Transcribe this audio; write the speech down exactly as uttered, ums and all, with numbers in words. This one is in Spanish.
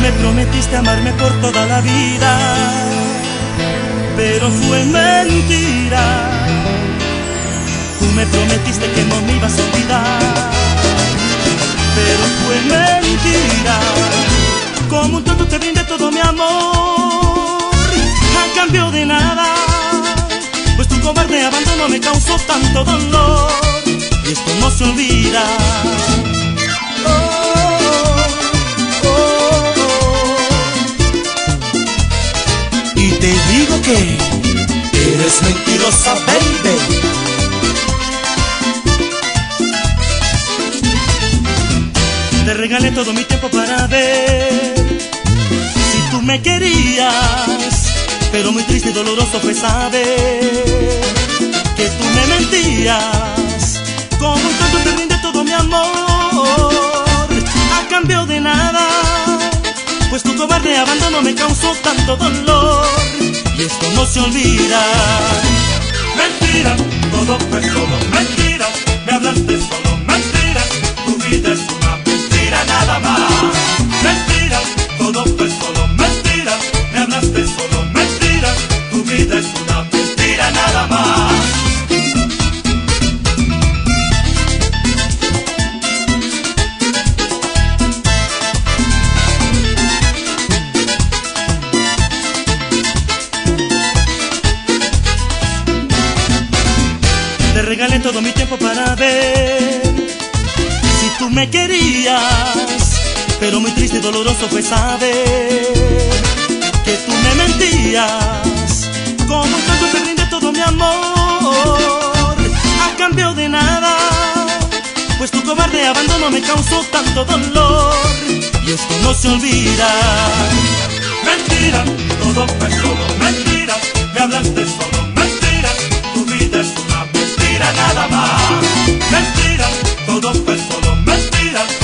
me prometiste amarme por toda la vida, pero fue mentira. Tú me prometiste que no me ibas a olvidar, pero fue mentira. Como un tonto te brindé todo mi amor a cambio de nada, pues tu cobarde abandono me causó tanto dolor, y esto no se olvida. Te digo que eres mentirosa, baby. Te regalé todo mi tiempo para ver si tú me querías, pero muy triste y doloroso fue saber que tú me mentías. Como un tonto te brindé todo mi amor a cambio de nada, pues tu cobarde abandono me causó tanto dolor, y esto no se olvida. Mentira, todo fue solo mentira. Me hablaste solo mentiras. Tu vida es una mentira nada más. Mentira, todo fue solo mentira. Me hablaste solo mentiras. Tu vida es una mentira nada más. Te regalé todo mi tiempo para ver si tú me querías, pero muy triste y doloroso fue saber que tú me mentías. Como un tonto te brindé todo mi amor a cambio de nada, pues tu cobarde abandono me causó tanto dolor, y esto no se olvida. Mentira, todo fue solo mentira. Me hablaste solo mentiras. Tu vida es una mentira nada más. Mentira, todo fue solo mentira.